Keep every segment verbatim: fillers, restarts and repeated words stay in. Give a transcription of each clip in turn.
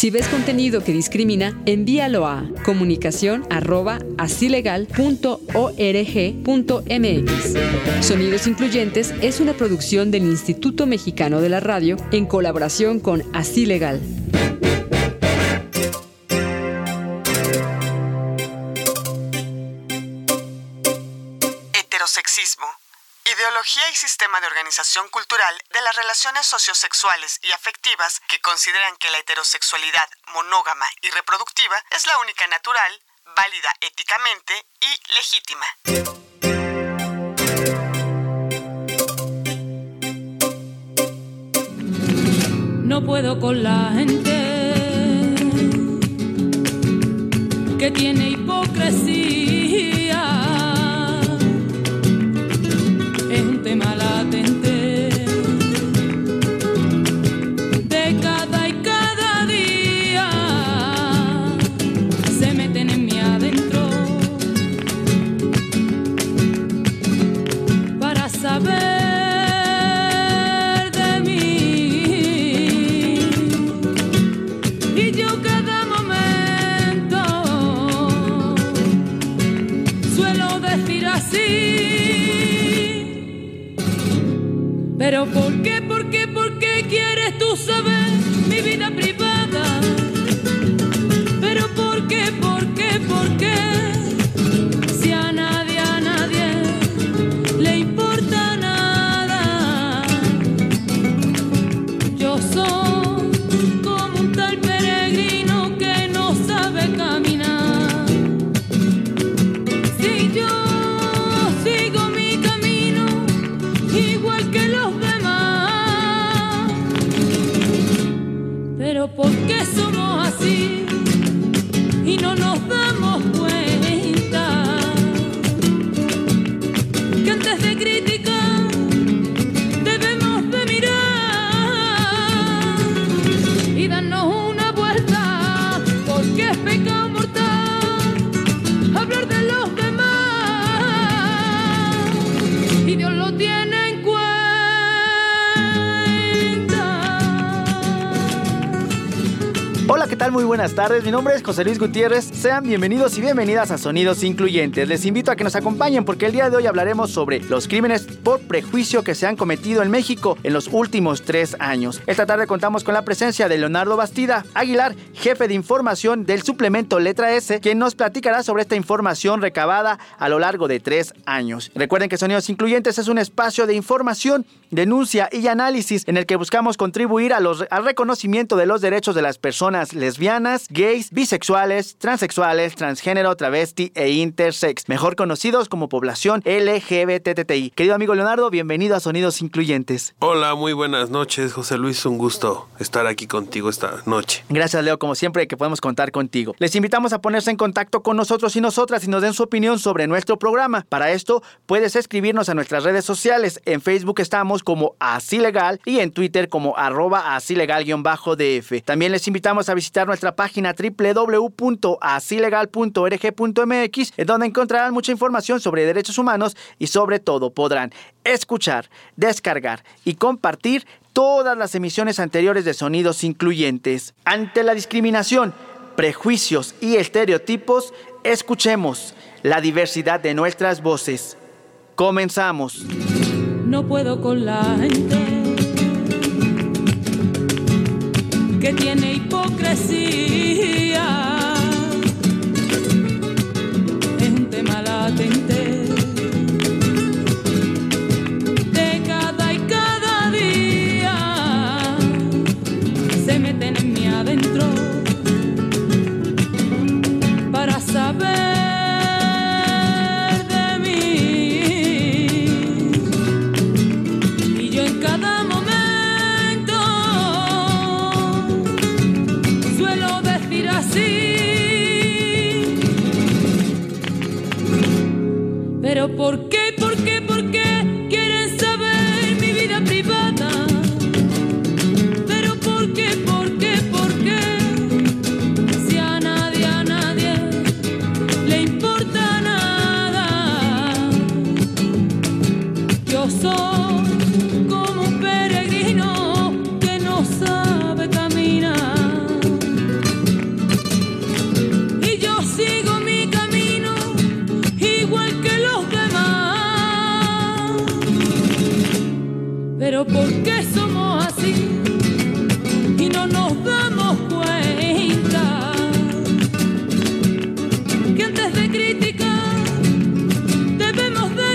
Si ves contenido que discrimina, envíalo a comunicación arroba asilegal punto org punto mx. Sonidos Incluyentes es una producción del Instituto Mexicano de la Radio en colaboración con Así Legal. Heterosexismo. Ideología y sistema de organización cultural de las relaciones sociosexuales y afectivas que consideran que la heterosexualidad monógama y reproductiva es la única natural, válida éticamente y legítima. No puedo con la gente que tiene hipocresía. Es un tema latente de cada y cada día. Se meten en mí adentro para saber de mí. Y yo cada momento suelo decir así. Pero ¿por qué, por qué, por qué quieres tú saber mi vida privada? Pero ¿por qué, por qué, por qué? Si a nadie, a nadie le importa nada. Yo soy como un tal peregrino que no sabe caminar. Si yo sigo mi camino igual que los demás, pero ¿por qué somos así y no nos damos cuenta que antes de criticar debemos de mirar y darnos una vuelta? Porque es pecado mortal hablar de los demás y Dios lo tiene en cuenta. Hola, ¿qué tal? Muy buenas tardes, mi nombre es José Luis Gutiérrez. Sean bienvenidos y bienvenidas a Sonidos Incluyentes. Les invito a que nos acompañen porque el día de hoy hablaremos sobre los crímenes por prejuicio que se han cometido en México en los últimos tres años. Esta tarde contamos con la presencia de Leonardo Bastida Aguilar, jefe de información del suplemento Letra S, quien nos platicará sobre esta información recabada a lo largo de tres años. Recuerden que Sonidos Incluyentes es un espacio de información, denuncia y análisis en el que buscamos contribuir a los, al reconocimiento de los derechos de las personas lesbianas, gays, bisexuales, transexuales, transgénero, travesti e intersex, mejor conocidos como población L G B T T I. Querido amigo Leonardo, bienvenido a Sonidos Incluyentes. Hola, muy buenas noches, José Luis, un gusto estar aquí contigo esta noche. Gracias, Leo, como siempre que podemos contar contigo. Les invitamos a ponerse en contacto con nosotros y nosotras y nos den su opinión sobre nuestro programa. Para esto, puedes escribirnos a nuestras redes sociales. En Facebook estamos como Así Legal y en Twitter como arroba asilegal-D F. También les invitamos a visitar nuestra página doble u doble u doble u punto asilegal punto org punto mx, en donde encontrarán mucha información sobre derechos humanos y sobre todo podrán escuchar, descargar y compartir todas las emisiones anteriores de Sonidos Incluyentes. Ante la discriminación, prejuicios y estereotipos, escuchemos la diversidad de nuestras voces. Comenzamos. No puedo con la gente que tiene hipocresía. Es un tema latente de cada y cada día. Se meten en mí adentro para saber de mí. Y yo en cada momento así. Pero ¿por qué, por qué, por qué quieren saber mi vida privada? Pero ¿por qué, por qué, por qué? Si a nadie, a nadie le importa nada. Yo soy como un peregrino que no sabe caminar. Pero ¿por qué somos así y no nos damos cuenta que antes de criticar debemos de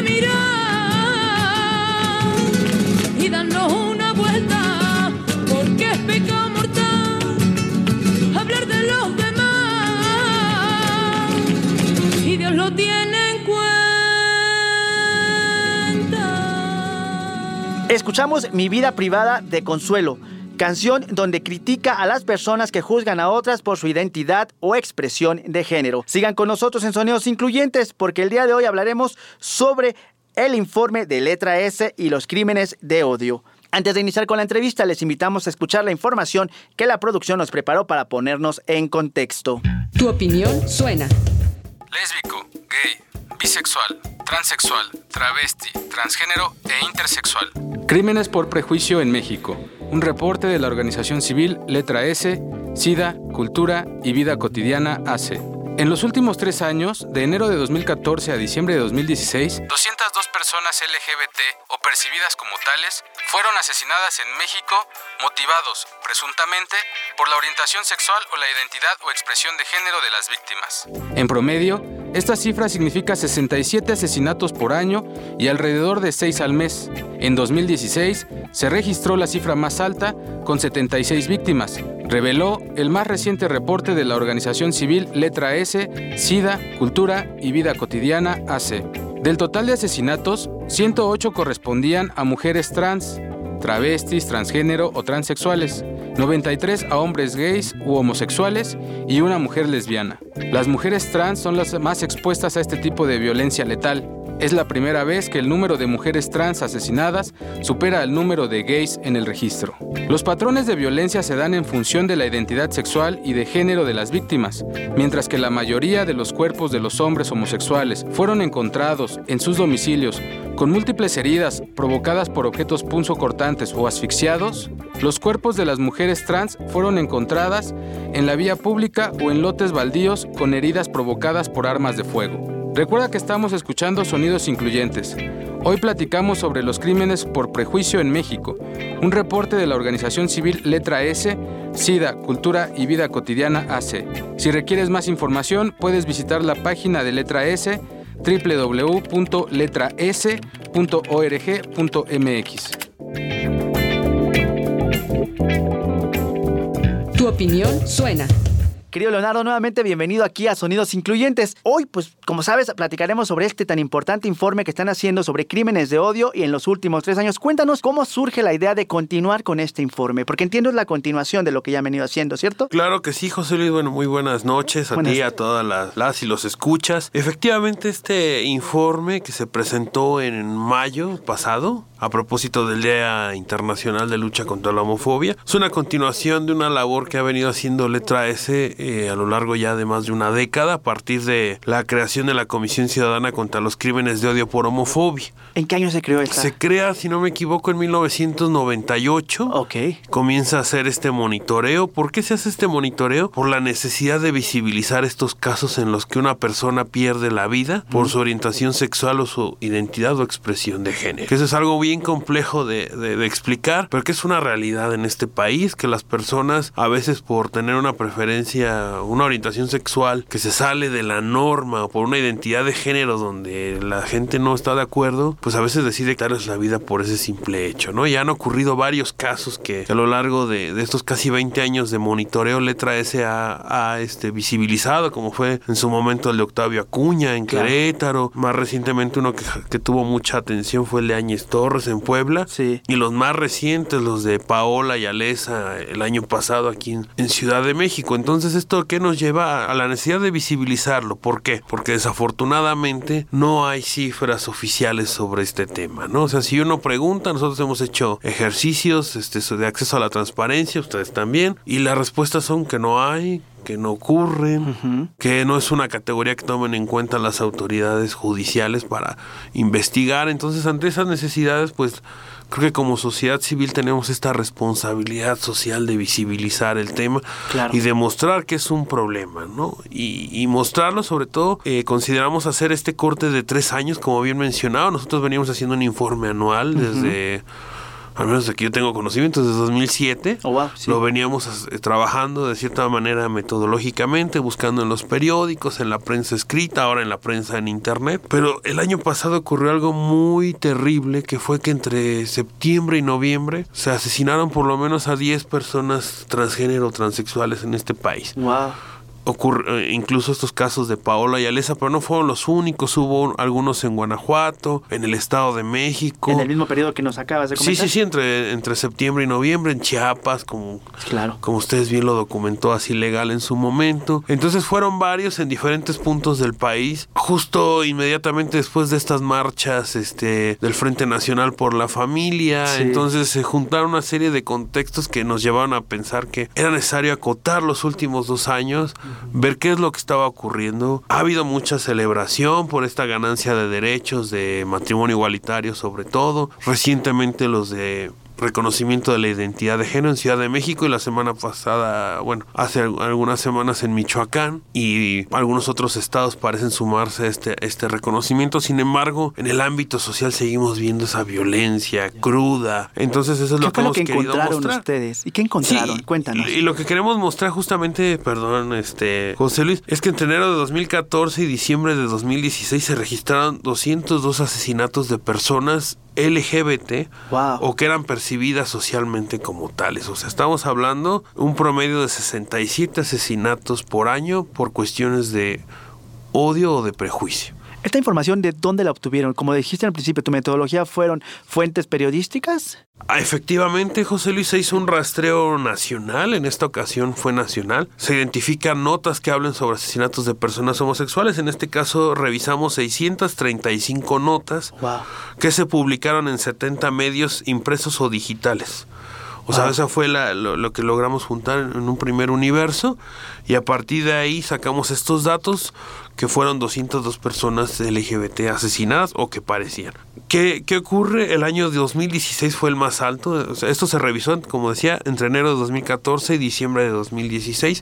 mirar y darnos una vuelta? Porque es pecado mortal hablar de los demás y Dios lo tiene en cuenta. Escuchamos Mi vida privada de Consuelo, canción donde critica a las personas que juzgan a otras por su identidad o expresión de género. Sigan con nosotros en Sonidos Incluyentes, porque el día de hoy hablaremos sobre el informe de Letra S y los crímenes de odio. Antes de iniciar con la entrevista, les invitamos a escuchar la información que la producción nos preparó para ponernos en contexto. Tu opinión suena. Lésbico, gay, bisexual, transexual, travesti, transgénero e intersexual. Crímenes por prejuicio en México. Un reporte de la organización civil Letra S, SIDA, Cultura y Vida Cotidiana A C. En los últimos tres años, de enero de dos mil catorce a diciembre de dos mil dieciséis, doscientas dos personas L G B T o percibidas como tales fueron asesinadas en México, motivados, presuntamente, por la orientación sexual o la identidad o expresión de género de las víctimas. En promedio, esta cifra significa sesenta y siete asesinatos por año y alrededor de seis al mes. En dos mil dieciséis se registró la cifra más alta, con setenta y seis víctimas, reveló el más reciente reporte de la organización civil Letra S, SIDA, Cultura y Vida Cotidiana A C. Del total de asesinatos, ciento ocho correspondían a mujeres trans, travestis, transgénero o transexuales, noventa y tres a hombres gays u homosexuales y una mujer lesbiana. Las mujeres trans son las más expuestas a este tipo de violencia letal. Es la primera vez que el número de mujeres trans asesinadas supera el número de gays en el registro. Los patrones de violencia se dan en función de la identidad sexual y de género de las víctimas, mientras que la mayoría de los cuerpos de los hombres homosexuales fueron encontrados en sus domicilios con múltiples heridas provocadas por objetos punzocortantes o asfixiados. Los cuerpos de las mujeres trans fueron encontradas en la vía pública o en lotes baldíos con heridas provocadas por armas de fuego. Recuerda que estamos escuchando Sonidos Incluyentes. Hoy platicamos sobre los crímenes por prejuicio en México, un reporte de la organización civil Letra S, SIDA, Cultura y Vida Cotidiana A C. Si requieres más información, puedes visitar la página de Letra S, doble u doble u doble u punto letra s punto org punto m x. Tu opinión suena. Querido Leonardo, nuevamente bienvenido aquí a Sonidos Incluyentes. Hoy, pues, como sabes, platicaremos sobre este tan importante informe que están haciendo sobre crímenes de odio y en los últimos tres años. Cuéntanos cómo surge la idea de continuar con este informe, porque entiendo es la continuación de lo que ya han venido haciendo, ¿cierto? Claro que sí, José Luis. Bueno, muy buenas noches a buenas. ti, a todas las, las y los escuchas. Efectivamente, este informe que se presentó en mayo pasado, a propósito del Día Internacional de Lucha contra la Homofobia, es una continuación de una labor que ha venido haciendo Letra S eh, a lo largo ya de más de una década, a partir de la creación de la Comisión Ciudadana contra los Crímenes de Odio por Homofobia. ¿En qué año se creó esta? Se crea, si no me equivoco, en mil novecientos noventa y ocho. Ok. Comienza a hacer este monitoreo. ¿Por qué se hace este monitoreo? Por la necesidad de visibilizar estos casos en los que una persona pierde la vida por mm. su orientación sexual o su identidad o expresión de género. Que eso es algo bien complejo de, de, de explicar, pero que es una realidad en este país, que las personas a veces por tener una preferencia, una orientación sexual que se sale de la norma o por una identidad de género donde la gente no está de acuerdo, pues a veces decide quitarles la vida por ese simple hecho, ¿no? Ya han ocurrido varios casos que, que a lo largo de, de estos casi veinte años de monitoreo Letra S ha, ha este, visibilizado, como fue en su momento el de Octavio Acuña en claro. Querétaro, más recientemente uno que, que tuvo mucha atención fue el de Áñez Torres en Puebla, sí. Y los más recientes, los de Paola y Alesa el año pasado aquí en, en Ciudad de México. Entonces, ¿esto qué nos lleva a la necesidad de visibilizarlo? ¿Por qué? Porque desafortunadamente no hay cifras oficiales sobre este tema, ¿no? O sea, si uno pregunta, nosotros hemos hecho ejercicios este, de acceso a la transparencia, ustedes también, y las respuestas son que no hay, que no ocurre, uh-huh. que no es una categoría que tomen en cuenta las autoridades judiciales para investigar. Entonces, ante esas necesidades, pues creo que como sociedad civil tenemos esta responsabilidad social de visibilizar el tema claro. y demostrar que es un problema, ¿no? Y, y mostrarlo, sobre todo, eh, consideramos hacer este corte de tres años, como bien mencionado. Nosotros veníamos haciendo un informe anual uh-huh. desde al menos de que yo tengo conocimiento, desde dos mil siete. Oh, wow, sí. Lo veníamos eh, trabajando de cierta manera metodológicamente, buscando en los periódicos, en la prensa escrita, ahora en la prensa en internet. Pero el año pasado ocurrió algo muy terrible, que fue que entre septiembre y noviembre se asesinaron por lo menos a diez personas transgénero o transexuales en este país. Wow. Ocurre, incluso estos casos de Paola y Alesa, pero no fueron los únicos. Hubo algunos en Guanajuato, en el Estado de México. En el mismo periodo que nos acabas de comentar. Sí, sí, sí, entre, entre septiembre y noviembre, en Chiapas, como, claro. como ustedes bien lo documentó así legal en su momento. Entonces fueron varios en diferentes puntos del país. Justo inmediatamente después de estas marchas este, del Frente Nacional por la Familia, sí. Entonces se juntaron una serie de contextos que nos llevaron a pensar que era necesario acotar los últimos dos años, ver qué es lo que estaba ocurriendo. Ha habido mucha celebración por esta ganancia de derechos de matrimonio igualitario, sobre todo. Recientemente los de reconocimiento de la identidad de género en Ciudad de México, y la semana pasada, bueno, hace algunas semanas en Michoacán, y algunos otros estados parecen sumarse a este, este reconocimiento. Sin embargo, en el ámbito social seguimos viendo esa violencia cruda. Entonces eso es lo que hemos querido mostrar. ¿Qué encontraron ustedes? ¿Y qué encontraron? Sí, Cuéntanos. Y lo que queremos mostrar justamente, perdón, este José Luis, es que entre enero de dos mil catorce y diciembre de dos mil dieciséis se registraron doscientos dos asesinatos de personas L G B T, wow, o que eran percibidas socialmente como tales. O sea, estamos hablando un promedio de sesenta y siete asesinatos por año por cuestiones de odio o de prejuicio. ¿Esta información de dónde la obtuvieron? Como dijiste al principio, ¿tu metodología fueron fuentes periodísticas? Ah, efectivamente, José Luis, se hizo un rastreo nacional. En esta ocasión fue nacional. Se identifican notas que hablen sobre asesinatos de personas homosexuales. En este caso revisamos seiscientas treinta y cinco notas, wow, que se publicaron en setenta medios impresos o digitales. O sea, ah. esa fue la, lo, lo que logramos juntar en un primer universo, y a partir de ahí sacamos estos datos, que fueron doscientas dos personas L G B T asesinadas o que parecían. ¿Qué, qué ocurre? El año de dos mil dieciséis fue el más alto. O sea, esto se revisó, como decía, entre enero de dos mil catorce y diciembre de dos mil dieciséis.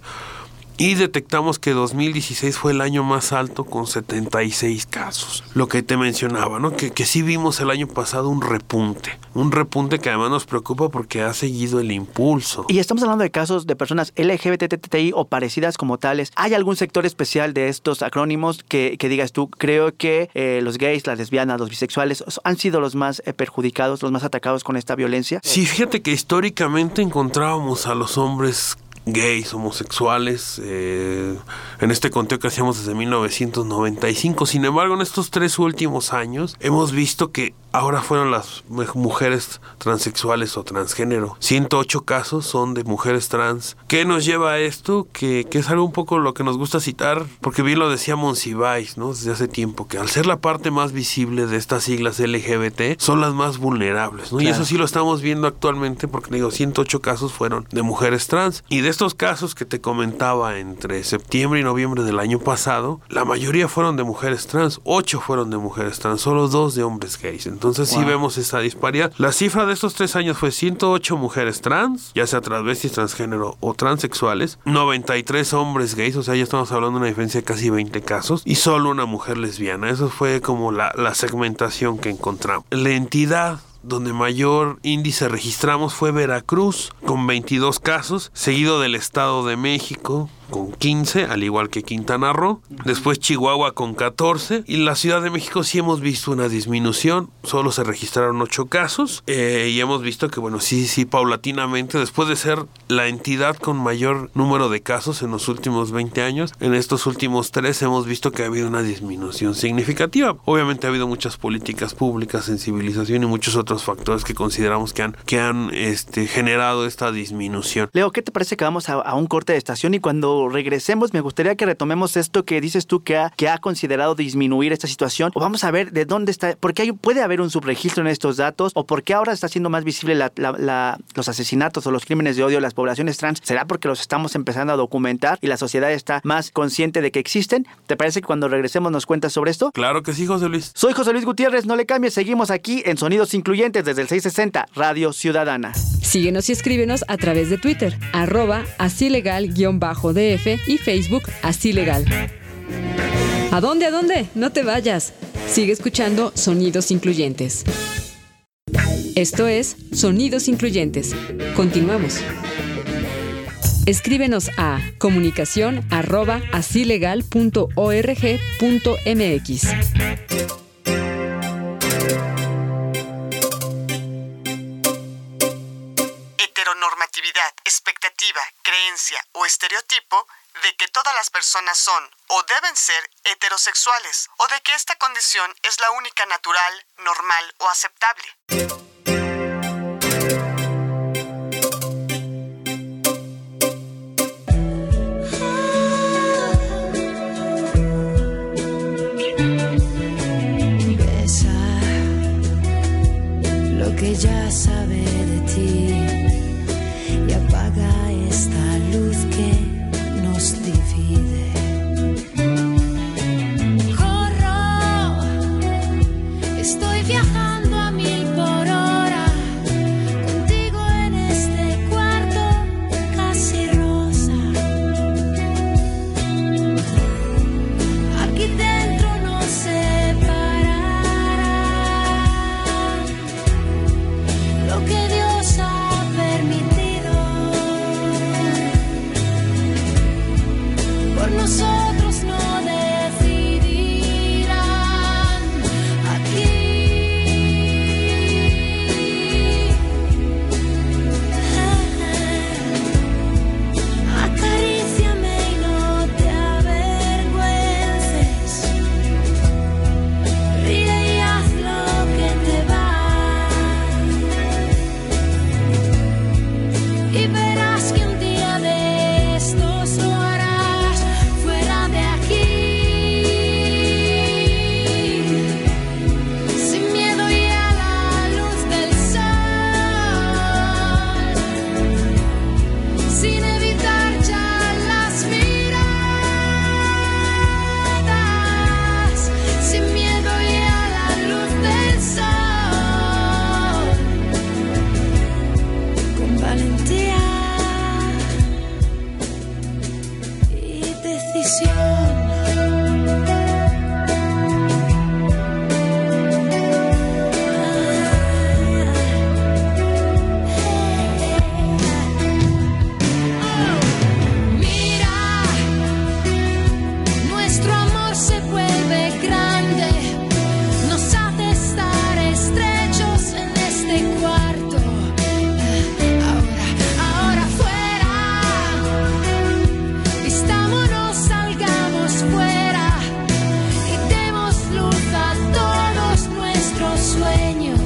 Y detectamos que dos mil dieciséis fue el año más alto, con setenta y seis casos. Lo que te mencionaba, ¿no? Que, que sí vimos el año pasado un repunte. Un repunte que además nos preocupa porque ha seguido el impulso. Y estamos hablando de casos de personas L G B T T I o parecidas como tales. ¿Hay algún sector especial de estos acrónimos que, que digas tú, creo que eh, los gays, las lesbianas, los bisexuales han sido los más eh, perjudicados, los más atacados con esta violencia? Sí, fíjate que históricamente encontrábamos a los hombres gays, homosexuales, eh, en este conteo que hacíamos desde mil novecientos noventa y cinco. Sin embargo, en estos tres últimos años hemos visto que ahora fueron las mujeres transexuales o transgénero. ciento ocho casos son de mujeres trans. ¿Qué nos lleva a esto? Que, que es algo un poco lo que nos gusta citar, porque bien lo decía Monsiváis, ¿no? Desde hace tiempo, que al ser la parte más visible de estas siglas L G B T, son las más vulnerables, ¿no? Claro. Y eso sí lo estamos viendo actualmente, porque digo, ciento ocho casos fueron de mujeres trans. Y de estos casos que te comentaba entre septiembre y noviembre del año pasado, la mayoría fueron de mujeres trans. ocho fueron de mujeres trans, solo dos de hombres gays. Entonces, Entonces wow, sí vemos esa disparidad. La cifra de estos tres años fue ciento ocho mujeres trans, ya sea transvestis, transgénero o transexuales, noventa y tres hombres gays, o sea, ya estamos hablando de una diferencia de casi veinte casos, y solo una mujer lesbiana. Eso fue como la, la segmentación que encontramos. La entidad donde mayor índice registramos fue Veracruz, con veintidós casos, seguido del Estado de México, con quince, al igual que Quintana Roo. Después Chihuahua con catorce. Y en la Ciudad de México sí hemos visto una disminución. Solo se registraron ocho casos. Eh, y hemos visto que, bueno, sí, sí, paulatinamente, después de ser la entidad con mayor número de casos en los últimos veinte años, en estos últimos tres hemos visto que ha habido una disminución significativa. Obviamente ha habido muchas políticas públicas, sensibilización y muchos otros factores que consideramos que han, que han este, generado esta disminución. Leo, ¿qué te parece que vamos a, a un corte de estación, y cuando regresemos me gustaría que retomemos esto que dices tú que ha, que ha considerado disminuir esta situación? O vamos a ver de dónde está, porque hay, puede haber un subregistro en estos datos, o por qué ahora está siendo más visible la, la, la, los asesinatos o los crímenes de odio de las poblaciones trans. ¿Será porque los estamos empezando a documentar y la sociedad está más consciente de que existen? ¿Te parece que cuando regresemos nos cuentas sobre esto? Claro que sí, José Luis. Soy José Luis Gutiérrez, no le cambies, seguimos aquí en Sonidos Incluyentes desde el seiscientos sesenta Radio Ciudadana. Síguenos y escríbenos a través de Twitter, arroba así legal guión bajo D F, y Facebook Así Legal. ¿A dónde, a dónde? No te vayas. Sigue escuchando Sonidos Incluyentes. Esto es Sonidos Incluyentes. Continuamos. Escríbenos a comunicación arroba asilegal punto org punto mx. Heteronormatividad, expectativa, creencia o estereotipo de que todas las personas son o deben ser heterosexuales, o de que esta condición es la única natural, normal o aceptable. Que ya sabe de ti y apaga esta luz que nos divide. Corro, estoy viajando a mil por hora, contigo en este cuarto casi rosa. Aquí dentro no se para lo que Dios ha permitido. Por nosotros no decidirán aquí. Acaríciame y no te avergüences. Ríe y haz lo que te va. Y verás que un día de estos lo harás fuera de aquí, sin miedo y a la luz del sol, sin evitar ya las miradas, sin miedo y a la luz del sol, con valentía y decisión. Mira, nuestro amor se vuelve grande, nos hace estar estrechos en este cuarto. Ahora, ahora fuera, vistámonos, salgamos fuera y demos luz a todos nuestros sueños.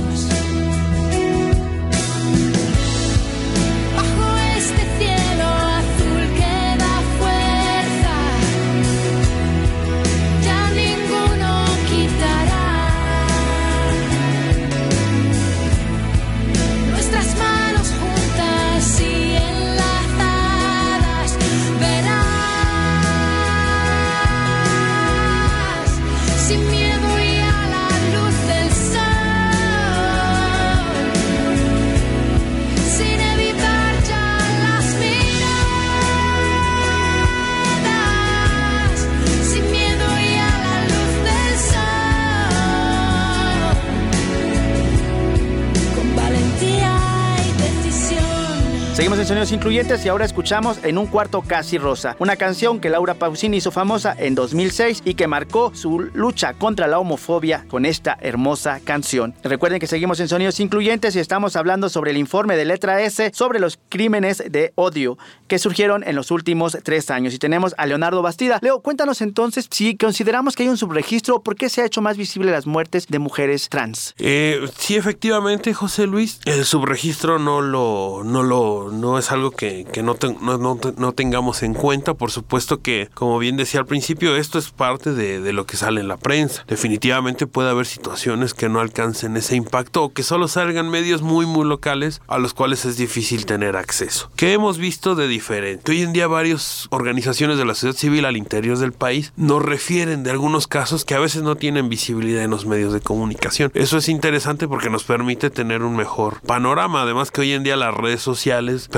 Bajo este cielo azul que da fuerza, ya ninguno quitará. Nuestras manos juntas y enlazadas, verás, sin miedo y a la luz del sol, sin evitar ya las miradas, sin miedo y a la luz del sol, con valentía y decisión. Seguimos en Sonidos Incluyentes y ahora escuchamos En un cuarto casi rosa, una canción que Laura Pausini hizo famosa en dos mil seis y que marcó su lucha contra la homofobia con esta hermosa canción. Recuerden que seguimos en Sonidos Incluyentes y estamos hablando sobre el informe de Letra S sobre los crímenes de odio que surgieron en los últimos tres años. Y tenemos a Leonardo Bastida. Leo, cuéntanos entonces, si consideramos que hay un subregistro, ¿por qué se ha hecho más visible las muertes de mujeres trans? Eh, sí, efectivamente, José Luis, el subregistro no lo, no lo, no es algo que, que no, te, no, no, no tengamos en cuenta. Por supuesto que, como bien decía al principio, esto es parte de, de lo que sale en la prensa. Definitivamente puede haber situaciones que no alcancen ese impacto o que solo salgan medios muy, muy locales a los cuales es difícil tener acceso. ¿Qué hemos visto de diferente? Hoy en día varias organizaciones de la sociedad civil al interior del país nos refieren de algunos casos que a veces no tienen visibilidad en los medios de comunicación. Eso es interesante porque nos permite tener un mejor panorama. Además que hoy en día las redes sociales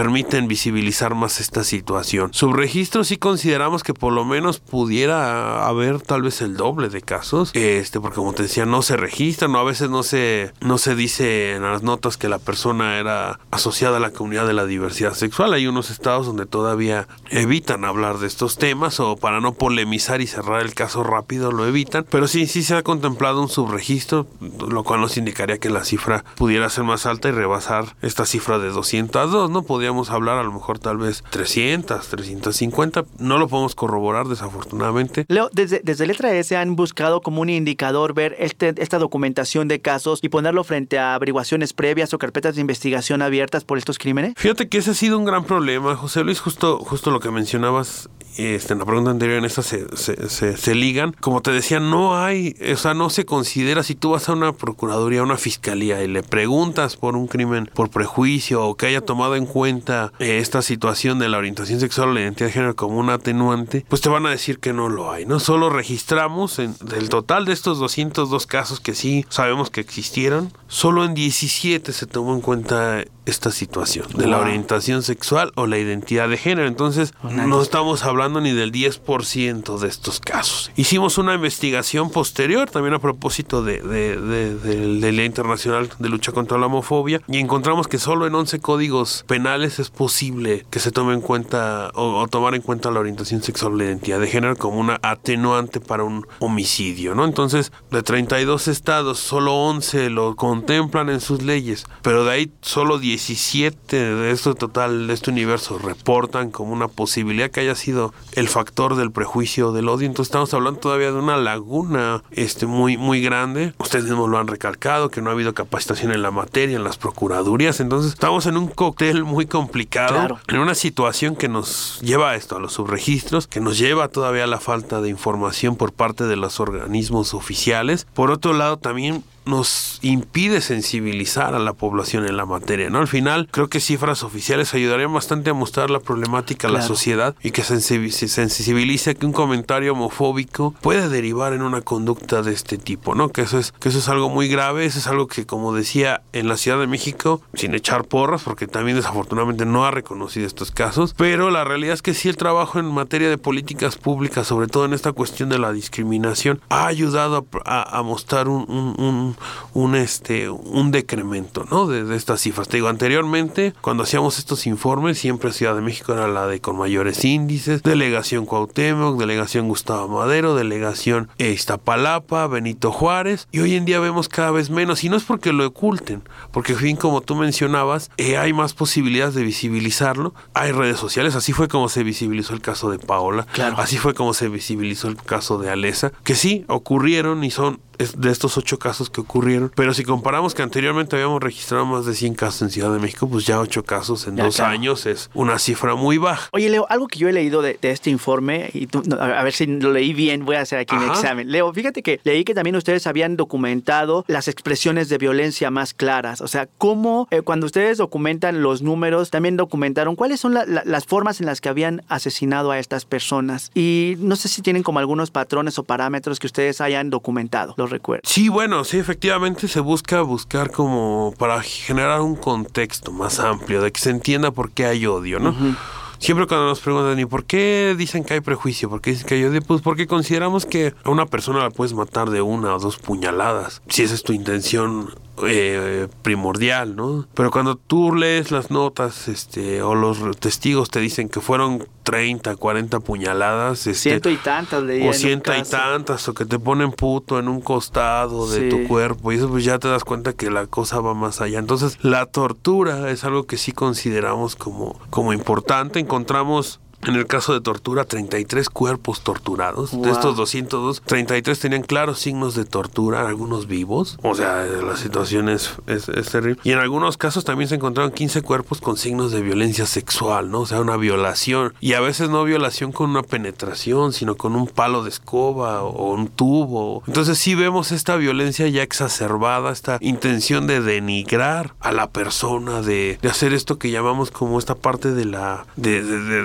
permiten visibilizar más esta situación. Subregistros sí consideramos que por lo menos pudiera haber tal vez el doble de casos, este, porque como te decía, no se registran, o a veces no se, no se dice en las notas que la persona era asociada a la comunidad de la diversidad sexual. Hay unos estados donde todavía evitan hablar de estos temas, o para no polemizar y cerrar el caso rápido lo evitan, pero sí, sí se ha contemplado un subregistro, lo cual nos indicaría que la cifra pudiera ser más alta y rebasar esta cifra de doscientos dos, ¿no? Podríamos hablar a lo mejor tal vez trescientos, trescientos cincuenta, no lo podemos corroborar desafortunadamente. Leo, desde, desde Letra S han buscado como un indicador ver este, esta documentación de casos y ponerlo frente a averiguaciones previas o carpetas de investigación abiertas por estos crímenes. Fíjate que ese ha sido un gran problema, José Luis, justo, justo lo que mencionabas este, en la pregunta anterior, en esta se, se, se, se ligan. Como te decía, no hay, o sea, no se considera, si tú vas a una procuraduría, a una fiscalía y le preguntas por un crimen por prejuicio o que haya tomado en cuenta eh, esta situación de la orientación sexual o la identidad de género como un atenuante, pues te van a decir que no lo hay, ¿no? Solo registramos en, del total de estos doscientos dos casos que sí sabemos que existieron, solo en diecisiete se tomó en cuenta esta situación de wow. la orientación sexual o la identidad de género. Entonces, no, no estamos hablando ni del diez por ciento de estos casos. Hicimos una investigación posterior, también a propósito de, de, de, de, de la Internacional de Lucha contra la Homofobia, y encontramos que solo en once códigos penales es posible que se tome en cuenta o, o tomar en cuenta la orientación sexual o la identidad de género como una atenuante para un homicidio, ¿no? Entonces, de treinta y dos estados, solo once lo contemplan en sus leyes, pero de ahí solo diecisiete de este total, de este universo, reportan como una posibilidad que haya sido el factor del prejuicio o del odio. Entonces estamos hablando todavía de una laguna este, muy, muy grande. Ustedes mismos lo han recalcado, que no ha habido capacitación en la materia, en las procuradurías. Entonces estamos en un cóctel muy complicado, claro. en una situación que nos lleva a esto, a los subregistros, que nos lleva todavía a la falta de información por parte de los organismos oficiales. Por otro lado, también nos impide sensibilizar a la población en la materia, ¿no? Al final, creo que cifras oficiales ayudarían bastante a mostrar la problemática claro. a la sociedad y que se sensibilice que un comentario homofóbico puede derivar en una conducta de este tipo, ¿no? Que eso es, que eso es algo muy grave, eso es algo que, como decía, en la Ciudad de México, sin echar porras, porque también desafortunadamente no ha reconocido estos casos, pero la realidad es que sí el trabajo en materia de políticas públicas, sobre todo en esta cuestión de la discriminación, ha ayudado a, a, a mostrar un, un, un un este un decremento, ¿no? de, de estas cifras. Te digo, anteriormente cuando hacíamos estos informes siempre Ciudad de México era la de con mayores índices, delegación Cuauhtémoc, delegación Gustavo Madero, delegación Iztapalapa, Benito Juárez, y hoy en día vemos cada vez menos, y no es porque lo oculten, porque bien como tú mencionabas, eh, hay más posibilidades de visibilizarlo, hay redes sociales, así fue como se visibilizó el caso de Paola, claro. así fue como se visibilizó el caso de Alesa, que sí ocurrieron y son de estos ocho casos que ocurrieron, pero si comparamos que anteriormente habíamos registrado más de cien casos en Ciudad de México, pues ya ocho casos en ya, dos claro. años es una cifra muy baja. Oye, Leo, algo que yo he leído de, de este informe, y tú, a ver si lo leí bien, voy a hacer aquí Ajá. mi examen. Leo, fíjate que leí que también ustedes habían documentado las expresiones de violencia más claras, o sea, cómo eh, cuando ustedes documentan los números, también documentaron cuáles son la, la, las formas en las que habían asesinado a estas personas, y no sé si tienen como algunos patrones o parámetros que ustedes hayan documentado. ¿Los recuerdo? Sí, bueno, sí, efectivamente se busca buscar como para generar un contexto más amplio, de que se entienda por qué hay odio, ¿no? Uh-huh. Siempre cuando nos preguntan, ¿y por qué dicen que hay prejuicio? ¿Por qué dicen que hay odio? Pues porque consideramos que a una persona la puedes matar de una o dos puñaladas, si esa es tu intención eh, primordial, ¿no? Pero cuando tú lees las notas este, o los testigos te dicen que fueron treinta, cuarenta puñaladas, este, ciento y tantas leía o ciento y tantas, o que te ponen puto en un costado de sí. tu cuerpo, y eso pues ya te das cuenta que la cosa va más allá. Entonces la tortura es algo que sí consideramos como, como importante. Encontramos en el caso de tortura, treinta y tres cuerpos torturados. Wow. De estos doscientos dos, treinta y tres tenían claros signos de tortura, algunos vivos. O sea, la situación es, es, es terrible. Y en algunos casos también se encontraron quince cuerpos con signos de violencia sexual, ¿no? O sea, una violación. Y a veces no violación con una penetración, sino con un palo de escoba o un tubo. Entonces sí vemos esta violencia ya exacerbada, esta intención de denigrar a la persona, de, de hacer esto que llamamos como esta parte de la... de, de, de, de hacer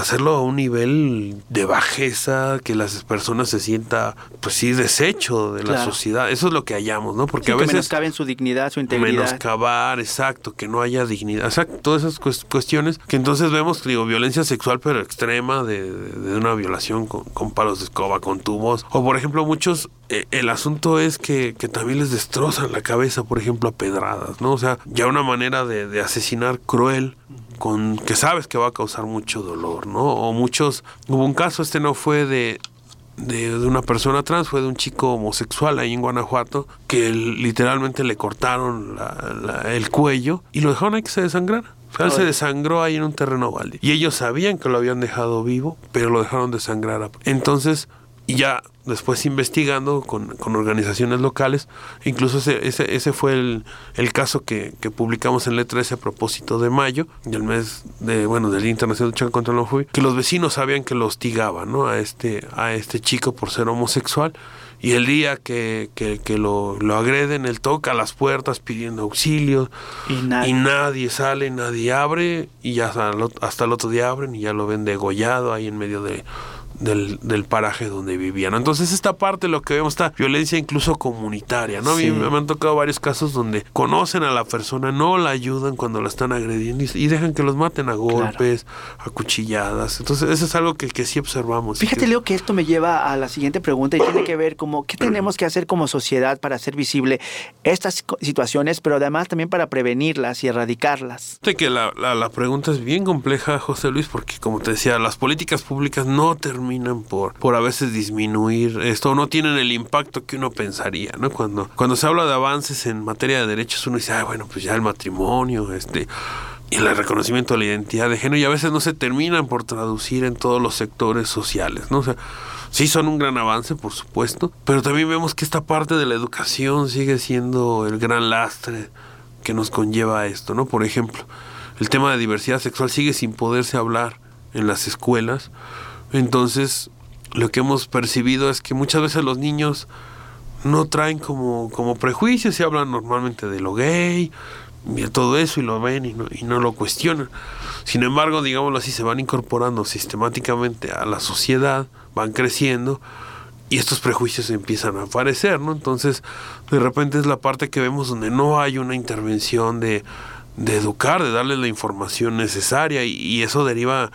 hacerlo a un nivel de bajeza, que las personas se sientan, pues sí, desecho de la Claro. sociedad. Eso es lo que hallamos, ¿no? Porque Sí, a que veces menoscaben su dignidad, su integridad. menoscabar, exacto, que no haya dignidad, exacto, todas esas cuest- cuestiones que entonces vemos, digo, violencia sexual pero extrema, de, de, de una violación con, con palos de escoba, con tubos, o por ejemplo muchos, eh, el asunto es que, que también les destrozan la cabeza, por ejemplo, a pedradas, ¿no? O sea, ya una manera de, de asesinar cruel, con que sabes que va a causar mucho dolor, ¿no? O muchos, hubo un caso, este no fue de De, de una persona trans, fue de un chico homosexual ahí en Guanajuato, que él, literalmente le cortaron la, la, el cuello y lo dejaron ahí que se desangrara. O sea, él se desangró ahí en un terreno baldío. Y ellos sabían que lo habían dejado vivo, pero lo dejaron desangrar. Entonces, y ya después investigando con, con organizaciones locales, incluso ese, ese, ese fue el, el caso que, que publicamos en Letra S a propósito de mayo, del mes de, bueno, del Día Internacional de Lucha contra la Homofobia, que los vecinos sabían que lo hostigaban, ¿no? A este, a este chico por ser homosexual. Y el día que, que, que lo, lo agreden, él toca las puertas pidiendo auxilio Y nadie. y nadie sale, nadie abre, y ya hasta el, ot- hasta el otro día abren y ya lo ven degollado ahí en medio de, del, del paraje donde vivían. Entonces esta parte, lo que vemos, esta violencia incluso comunitaria, ¿no? A mí Sí. me han tocado varios casos donde conocen a la persona, no la ayudan cuando la están agrediendo y, y dejan que los maten a golpes, a cuchilladas. Entonces eso es algo que, que sí observamos. Fíjate, que, Leo, que esto me lleva a la siguiente pregunta y tiene que ver como qué tenemos que hacer como sociedad para hacer visible estas co- situaciones, pero además también para prevenirlas y erradicarlas. Fíjate que la, la, la pregunta es bien compleja, José Luis, porque como te decía, las políticas públicas no terminan por, por a veces disminuir esto, no tienen el impacto que uno pensaría, ¿no? Cuando, cuando se habla de avances en materia de derechos, uno dice, ah, bueno, pues ya el matrimonio, este... y el reconocimiento de la identidad de género, y a veces no se terminan por traducir en todos los sectores sociales, ¿no? O sea, sí son un gran avance, por supuesto, pero también vemos que esta parte de la educación sigue siendo el gran lastre que nos conlleva a esto, ¿no? Por ejemplo, el tema de diversidad sexual sigue sin poderse hablar en las escuelas. Entonces, lo que hemos percibido es que muchas veces los niños no traen como, como prejuicios y hablan normalmente de lo gay y de todo eso y lo ven y no, y no lo cuestionan. Sin embargo, digámoslo así, se van incorporando sistemáticamente a la sociedad, van creciendo y estos prejuicios empiezan a aparecer, ¿no? Entonces, de repente es la parte que vemos donde no hay una intervención de, de educar, de darles la información necesaria y, y eso deriva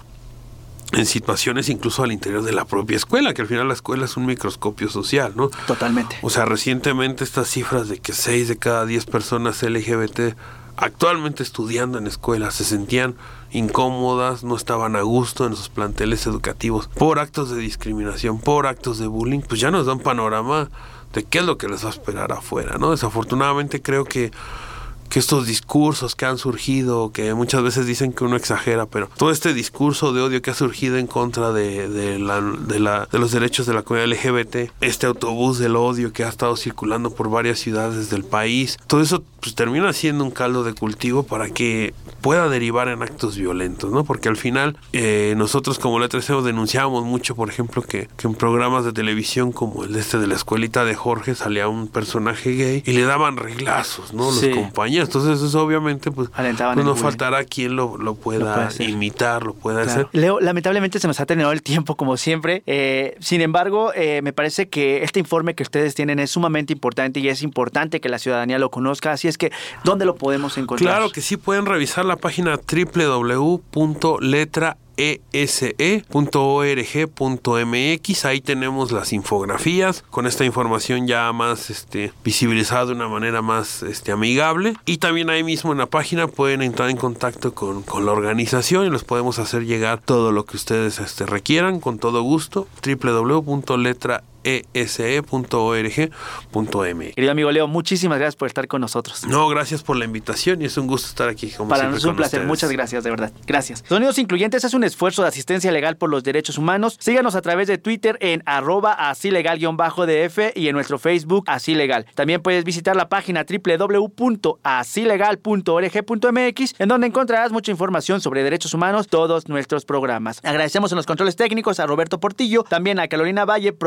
en situaciones incluso al interior de la propia escuela, que al final la escuela es un microscopio social, ¿no? Totalmente. O sea, recientemente estas cifras de que seis de cada diez personas L G B T actualmente estudiando en escuelas se sentían incómodas, no estaban a gusto en sus planteles educativos por actos de discriminación, por actos de bullying, pues ya nos da un panorama de qué es lo que les va a esperar afuera, ¿no? Desafortunadamente creo que que estos discursos que han surgido, que muchas veces dicen que uno exagera, pero todo este discurso de odio que ha surgido en contra de, de, la, de, la, de los derechos de la comunidad L G B T, este autobús del odio que ha estado circulando por varias ciudades del país, todo eso pues termina siendo un caldo de cultivo para que pueda derivar en actos violentos, ¿no? Porque al final eh, nosotros como Letra S denunciábamos mucho, por ejemplo, que, que en programas de televisión como el de este de la escuelita de Jorge salía un personaje gay y le daban reglazos, ¿no? Los Sí. compañeros. Entonces eso obviamente pues, Alentaban pues el no bullying. faltará quien lo, lo pueda Lo puede hacer. imitar, lo pueda Claro. hacer. Leo, lamentablemente se nos ha terminado el tiempo como siempre. Eh, sin embargo, eh, me parece que este informe que ustedes tienen es sumamente importante y es importante que la ciudadanía lo conozca. Así es que, ¿dónde lo podemos encontrar? Claro que sí, pueden revisar la página doble u doble u doble u punto letra e s e punto org punto m x. Ahí tenemos las infografías con esta información ya más este, visibilizada de una manera más este, amigable. Y también ahí mismo en la página pueden entrar en contacto con, con la organización y les podemos hacer llegar todo lo que ustedes este, requieran con todo gusto. doble u doble u doble u punto letra e s e punto org punto m x. Querido amigo Leo, muchísimas gracias por estar con nosotros. No, gracias por la invitación y es un gusto estar aquí. Como Para siempre, nosotros es un con placer. ustedes. Muchas gracias, de verdad. Gracias. Sonidos Incluyentes es un esfuerzo de asistencia legal por los derechos humanos. Síganos a través de Twitter en arroba así legal guión bajo D F y en nuestro Facebook Así Legal. También puedes visitar la página doble u doble u doble u punto así legal punto org punto m x, en donde encontrarás mucha información sobre derechos humanos, todos nuestros programas. Agradecemos en los controles técnicos a Roberto Portillo, también a Carolina Valle, productora de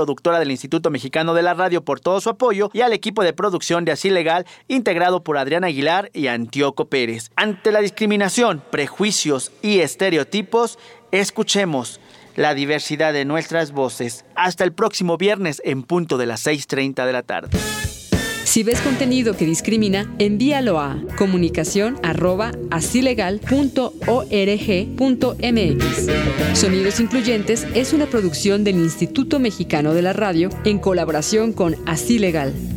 del Instituto Mexicano de la Radio por todo su apoyo y al equipo de producción de Así Legal, integrado por Adrián Aguilar y Antíoco Pérez. Ante la discriminación, prejuicios y estereotipos, escuchemos la diversidad de nuestras voces. Hasta el próximo viernes en punto de las seis treinta de la tarde. Si ves contenido que discrimina, envíalo a comunicación arroba asilegal punto org punto mx. Sonidos Incluyentes es una producción del Instituto Mexicano de la Radio en colaboración con Así Legal.